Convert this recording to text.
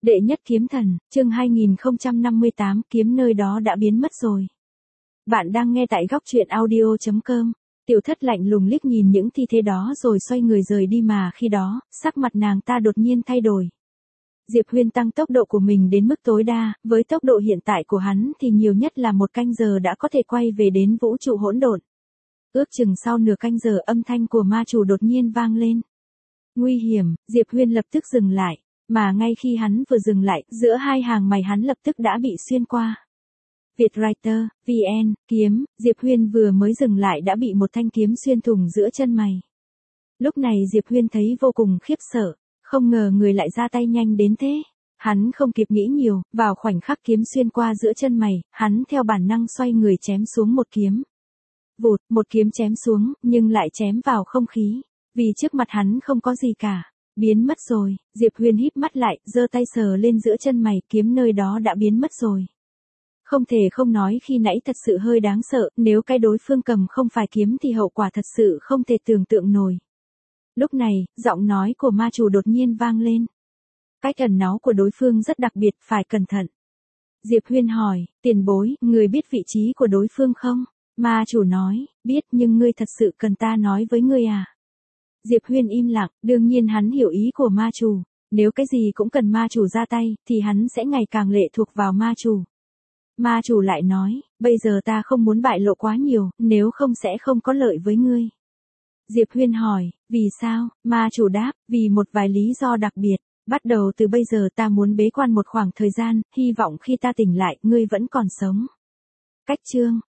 Đệ nhất kiếm thần, chương 2058, kiếm nơi đó đã biến mất rồi. Bạn đang nghe tại góc truyện audio.com. Tiểu Thất lạnh lùng liếc nhìn những thi thể đó rồi xoay người rời đi, mà khi đó, sắc mặt nàng ta đột nhiên thay đổi. Diệp Huyên tăng tốc độ của mình đến mức tối đa, với tốc độ hiện tại của hắn thì nhiều nhất là 1 canh giờ đã có thể quay về đến vũ trụ hỗn độn. Ước chừng sau nửa canh giờ âm thanh của ma chủ đột nhiên vang lên. Nguy hiểm, Diệp Huyên lập tức dừng lại. Mà ngay khi hắn vừa dừng lại, giữa hai hàng mày hắn lập tức đã bị xuyên qua. Vietwriter, VN, kiếm, Diệp Huyên vừa mới dừng lại đã bị một thanh kiếm xuyên thủng giữa chân mày. Lúc này Diệp Huyên thấy vô cùng khiếp sợ, không ngờ người lại ra tay nhanh đến thế. Hắn không kịp nghĩ nhiều, vào khoảnh khắc kiếm xuyên qua giữa chân mày, hắn theo bản năng xoay người chém xuống một kiếm. Vụt, một kiếm chém xuống, nhưng lại chém vào không khí, vì trước mặt hắn không có gì cả. Biến mất rồi, Diệp Huyên híp mắt lại, giơ tay sờ lên giữa chân mày, kiếm nơi đó đã biến mất rồi. Không thể không nói khi nãy thật sự hơi đáng sợ, nếu cái đối phương cầm không phải kiếm thì hậu quả thật sự không thể tưởng tượng nổi. Lúc này, giọng nói của ma chủ đột nhiên vang lên. Cách ẩn náu của đối phương rất đặc biệt, phải cẩn thận. Diệp Huyên hỏi, tiền bối, người biết vị trí của đối phương không? Ma chủ nói, biết, nhưng ngươi thật sự cần ta nói với ngươi à? Diệp Huyên im lặng, đương nhiên hắn hiểu ý của ma chủ, nếu cái gì cũng cần ma chủ ra tay, thì hắn sẽ ngày càng lệ thuộc vào ma chủ. Ma chủ lại nói, bây giờ ta không muốn bại lộ quá nhiều, nếu không sẽ không có lợi với ngươi. Diệp Huyên hỏi, vì sao? Ma chủ đáp, vì một vài lý do đặc biệt, bắt đầu từ bây giờ ta muốn bế quan một khoảng thời gian, hy vọng khi ta tỉnh lại, ngươi vẫn còn sống. Cách chương,